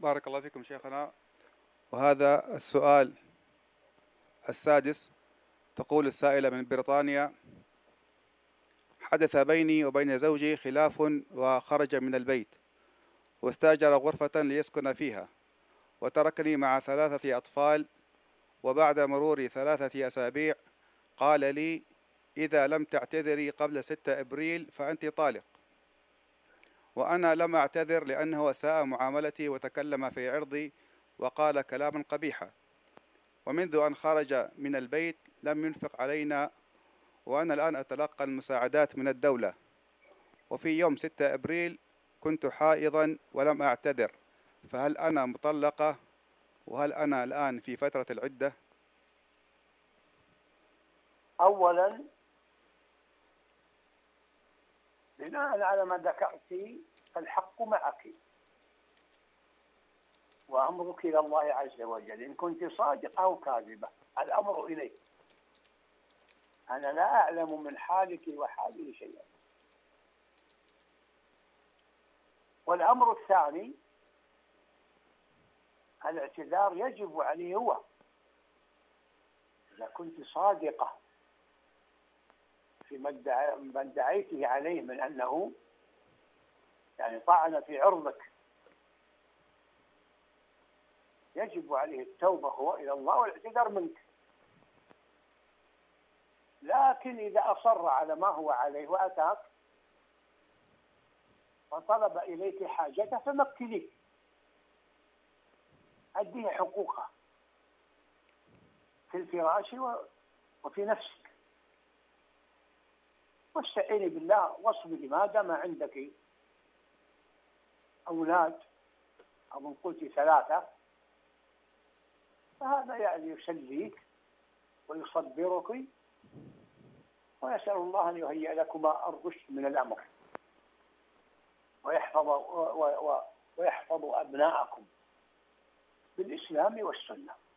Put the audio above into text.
بارك الله فيكم شيخنا. وهذا السؤال السادس. تقول السائلة من بريطانيا: حدث بيني وبين زوجي خلاف وخرج من البيت واستأجر غرفة ليسكن فيها وتركني مع 3 أطفال، وبعد مرور 3 أسابيع قال لي: إذا لم تعتذري قبل 6 أبريل فأنت طالق. وأنا لم أعتذر لأنه أساء معاملتي وتكلم في عرضي وقال كلاما قبيحا، ومنذ أن خرج من البيت لم ينفق علينا، وأنا الآن أتلقى المساعدات من الدولة. وفي يوم 6 أبريل كنت حائضا ولم أعتذر، فهل أنا مطلقة؟ وهل أنا الآن في فترة العدة؟ أولا، بناء على ما ذكرت فالحق معك وأمرك إلى الله عز وجل، إن كنت صادقة أو كاذبة الأمر إليك. أنا لا أعلم من حالك وحالي شيئا. والأمر الثاني، الاعتذار يجب عليه هو. إذا كنت صادقة في ما ادعيته عليه من أنه يعني طعن في عرضك، يجب عليه التوبة هو إلى الله والاعتذار منك. لكن إذا أصر على ما هو عليه وأتاك وطلب إليك حاجته فمكنيه، أديه حقوقه في الفراش وفي نفسك، واستعيني بالله واصبري. ما دام عندك أولاد أو قلت 3، فهذا يعني يسليك ويصبرك، ويسأل الله أن يهيئ لكما الرشد من الأمر ويحفظ أبناءكم بالإسلام والسنة.